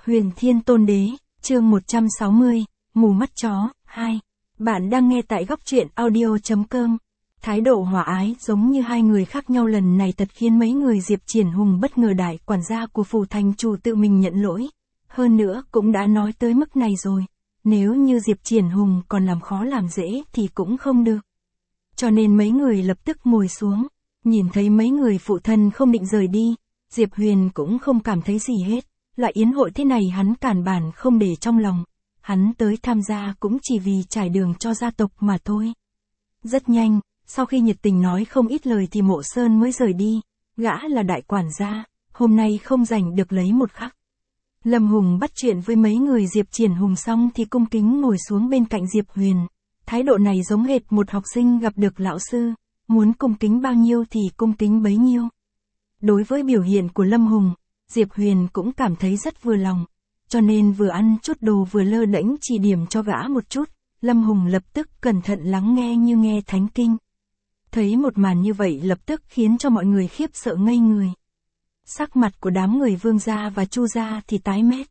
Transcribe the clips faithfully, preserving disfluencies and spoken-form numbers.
Huyền Thiên Tôn Đế, chương một trăm sáu mươi, Mù Mắt Chó, hai. Bạn đang nghe tại góc truyện audio chấm com. Thái độ hòa ái giống như hai người khác nhau lần này thật khiến mấy người Diệp Triển Hùng bất ngờ. Đại quản gia của phủ thành chủ tự mình nhận lỗi. Hơn nữa cũng đã nói tới mức này rồi. Nếu như Diệp Triển Hùng còn làm khó làm dễ thì cũng không được. Cho nên mấy người lập tức ngồi xuống. Nhìn thấy mấy người phụ thân không định rời đi, Diệp Huyền cũng không cảm thấy gì hết. Loại yến hội thế này hắn cản bản không để trong lòng. Hắn tới tham gia cũng chỉ vì trải đường cho gia tộc mà thôi. Rất nhanh, sau khi nhiệt tình nói không ít lời thì Mộ Sơn mới rời đi. Gã là đại quản gia, hôm nay không rảnh được lấy một khắc. Lâm Hùng bắt chuyện với mấy người Diệp Triển Hùng xong thì cung kính ngồi xuống bên cạnh Diệp Huyền. Thái độ này giống hệt một học sinh gặp được lão sư, muốn cung kính bao nhiêu thì cung kính bấy nhiêu. Đối với biểu hiện của Lâm Hùng, Diệp Huyền cũng cảm thấy rất vừa lòng, cho nên vừa ăn chút đồ vừa lơ đễnh chỉ điểm cho gã một chút. Lâm Hùng lập tức cẩn thận lắng nghe như nghe thánh kinh. Thấy một màn như vậy lập tức khiến cho mọi người khiếp sợ ngây người. Sắc mặt của đám người Vương gia và Chu gia thì tái mét.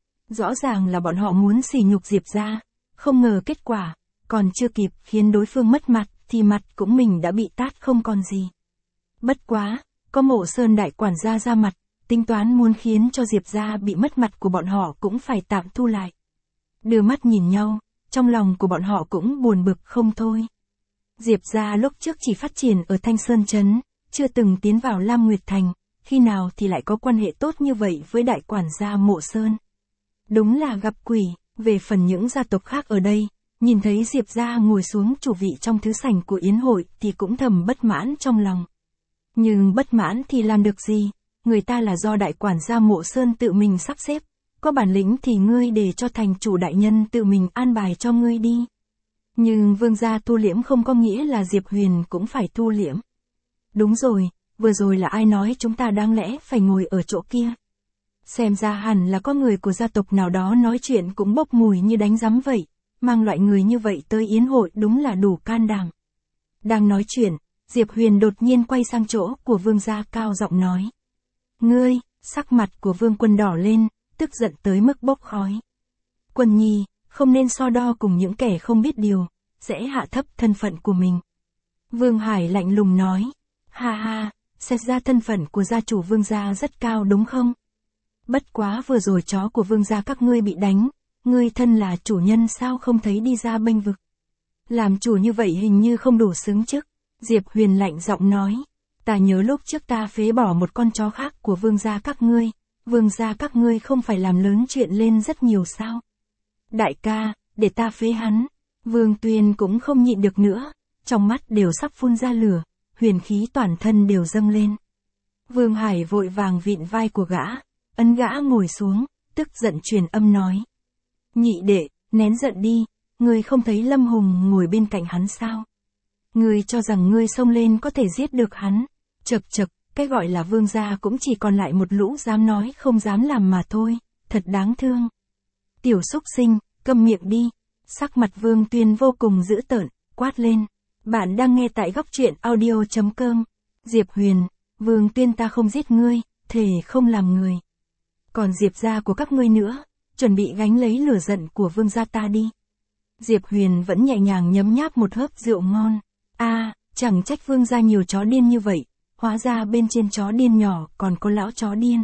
Rõ ràng là bọn họ muốn sỉ nhục Diệp gia, không ngờ kết quả còn chưa kịp khiến đối phương mất mặt thì mặt cũng mình đã bị tát không còn gì. Bất quá, có Mộ Sơn đại quản gia ra mặt, tính toán muốn khiến cho Diệp gia bị mất mặt của bọn họ cũng phải tạm thu lại. Đưa mắt nhìn nhau, trong lòng của bọn họ cũng buồn bực không thôi. Diệp gia lúc trước chỉ phát triển ở Thanh Sơn Trấn, chưa từng tiến vào Lam Nguyệt Thành, khi nào thì lại có quan hệ tốt như vậy với đại quản gia Mộ Sơn. Đúng là gặp quỷ. Về phần những gia tộc khác ở đây, nhìn thấy Diệp gia ngồi xuống chủ vị trong thứ sảnh của yến hội thì cũng thầm bất mãn trong lòng. Nhưng bất mãn thì làm được gì, người ta là do đại quản gia Mộ Sơn tự mình sắp xếp, có bản lĩnh thì ngươi để cho thành chủ đại nhân tự mình an bài cho ngươi đi. Nhưng Vương gia thu liễm không có nghĩa là Diệp Huyền cũng phải thu liễm. Đúng rồi, vừa rồi là ai nói chúng ta đáng lẽ phải ngồi ở chỗ kia? Xem ra hẳn là có người của gia tộc nào đó nói chuyện cũng bốc mùi như đánh rắm vậy, mang loại người như vậy tới yến hội đúng là đủ can đảm. Đang nói chuyện, Diệp Huyền đột nhiên quay sang chỗ của Vương gia cao giọng nói. Ngươi, sắc mặt của Vương Quân đỏ lên, tức giận tới mức bốc khói. Quân nhi, không nên so đo cùng những kẻ không biết điều, sẽ hạ thấp thân phận của mình. Vương Hải lạnh lùng nói. Ha ha, xét ra thân phận của gia chủ Vương gia rất cao đúng không? Bất quá vừa rồi chó của Vương gia các ngươi bị đánh, ngươi thân là chủ nhân sao không thấy đi ra bênh vực? Làm chủ như vậy hình như không đủ xứng chức. Diệp Huyền lạnh giọng nói. Ta nhớ lúc trước ta phế bỏ một con chó khác của Vương gia các ngươi, Vương gia các ngươi không phải làm lớn chuyện lên rất nhiều sao? Đại ca, để ta phế hắn. Vương Tuyên cũng không nhịn được nữa, trong mắt đều sắp phun ra lửa, huyền khí toàn thân đều dâng lên. Vương Hải vội vàng vịn vai của gã, ấn gã ngồi xuống, tức giận truyền âm nói. Nhị đệ, nén giận đi, ngươi không thấy Lâm Hùng ngồi bên cạnh hắn sao? Ngươi cho rằng ngươi xông lên có thể giết được hắn? Chậc chậc, cái gọi là vương gia cũng chỉ còn lại một lũ dám nói không dám làm mà thôi, thật đáng thương. Tiểu súc sinh, câm miệng đi. Sắc mặt Vương Tuyên vô cùng dữ tợn, quát lên. Bạn đang nghe tại góc truyện audio chấm com. Diệp Huyền, Vương Tuyên ta không giết ngươi, thề không làm người. Còn Diệp gia của các ngươi nữa, chuẩn bị gánh lấy lửa giận của vương gia ta đi. Diệp Huyền vẫn nhẹ nhàng nhấm nháp một hớp rượu ngon. A, à, chẳng trách vương gia nhiều chó điên như vậy, hóa ra bên trên chó điên nhỏ còn có lão chó điên.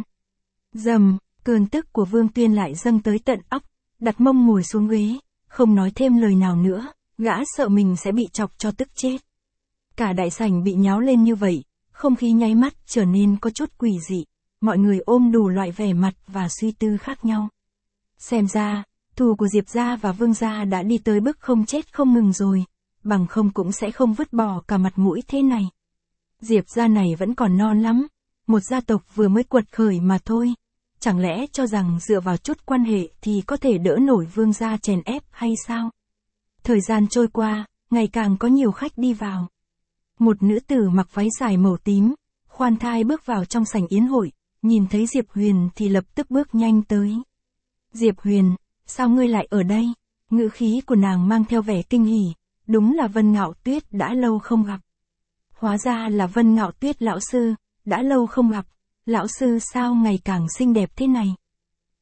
Dầm, cơn tức của Vương Tuyên lại dâng tới tận óc, đặt mông ngồi xuống ghế, không nói thêm lời nào nữa, gã sợ mình sẽ bị chọc cho tức chết. Cả đại sảnh bị nháo lên như vậy, không khí nháy mắt trở nên có chút quỷ dị, mọi người ôm đủ loại vẻ mặt và suy tư khác nhau. Xem ra, thù của Diệp gia và Vương gia đã đi tới bước không chết không ngừng rồi, bằng không cũng sẽ không vứt bỏ cả mặt mũi thế này. Diệp gia này vẫn còn non lắm, một gia tộc vừa mới quật khởi mà thôi, chẳng lẽ cho rằng dựa vào chút quan hệ thì có thể đỡ nổi Vương gia chèn ép hay sao? Thời gian trôi qua, ngày càng có nhiều khách đi vào. Một nữ tử mặc váy dài màu tím, khoan thai bước vào trong sảnh yến hội, nhìn thấy Diệp Huyền thì lập tức bước nhanh tới. Diệp Huyền, sao ngươi lại ở đây? Ngữ khí của nàng mang theo vẻ kinh hỉ, đúng là Vân Ngạo Tuyết đã lâu không gặp. Hóa ra là Vân Ngạo Tuyết lão sư, đã lâu không gặp, lão sư sao ngày càng xinh đẹp thế này?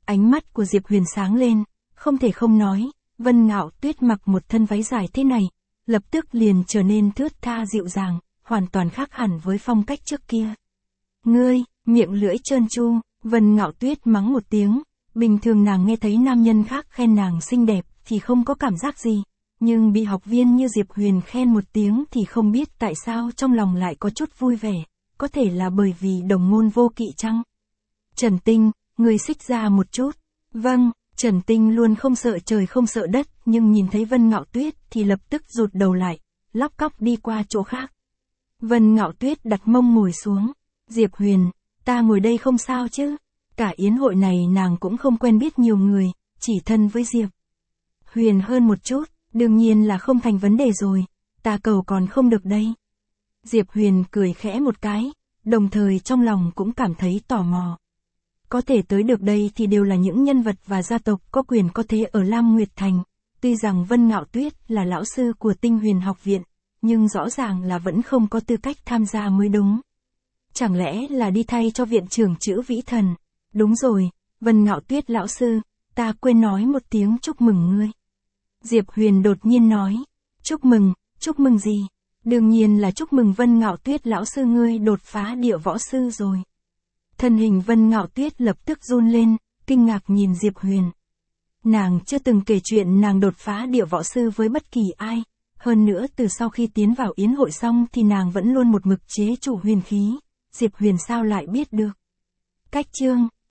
Ánh mắt của Diệp Huyền sáng lên, không thể không nói, Vân Ngạo Tuyết mặc một thân váy dài thế này, lập tức liền trở nên thướt tha dịu dàng, hoàn toàn khác hẳn với phong cách trước kia. Ngươi, miệng lưỡi trơn tru, Vân Ngạo Tuyết mắng một tiếng, bình thường nàng nghe thấy nam nhân khác khen nàng xinh đẹp thì không có cảm giác gì, nhưng bị học viên như Diệp Huyền khen một tiếng thì không biết tại sao trong lòng lại có chút vui vẻ, có thể là bởi vì đồng ngôn vô kỵ chăng? Trần Tinh, ngươi xích ra một chút. Vâng, Trần Tinh luôn không sợ trời không sợ đất, nhưng nhìn thấy Vân Ngạo Tuyết thì lập tức rụt đầu lại, lóc cóc đi qua chỗ khác. Vân Ngạo Tuyết đặt mông ngồi xuống. Diệp Huyền, ta ngồi đây không sao chứ? Cả yến hội này nàng cũng không quen biết nhiều người, chỉ thân với Diệp Huyền hơn một chút, đương nhiên là không thành vấn đề rồi, ta cầu còn không được đây. Diệp Huyền cười khẽ một cái, đồng thời trong lòng cũng cảm thấy tò mò. Có thể tới được đây thì đều là những nhân vật và gia tộc có quyền có thế ở Lam Nguyệt Thành. Tuy rằng Vân Ngạo Tuyết là lão sư của Tinh Huyền học viện, nhưng rõ ràng là vẫn không có tư cách tham gia mới đúng. Chẳng lẽ là đi thay cho viện trưởng Chữ Vĩ Thần? Đúng rồi, Vân Ngạo Tuyết lão sư, ta quên nói một tiếng chúc mừng ngươi. Diệp Huyền đột nhiên nói, chúc mừng, chúc mừng gì? Đương nhiên là chúc mừng Vân Ngạo Tuyết lão sư ngươi đột phá địa võ sư rồi. Thân hình Vân Ngạo Tuyết lập tức run lên, kinh ngạc nhìn Diệp Huyền. Nàng chưa từng kể chuyện nàng đột phá địa võ sư với bất kỳ ai, hơn nữa từ sau khi tiến vào yến hội xong thì nàng vẫn luôn một mực chế chủ huyền khí, Diệp Huyền sao lại biết được. Cách chương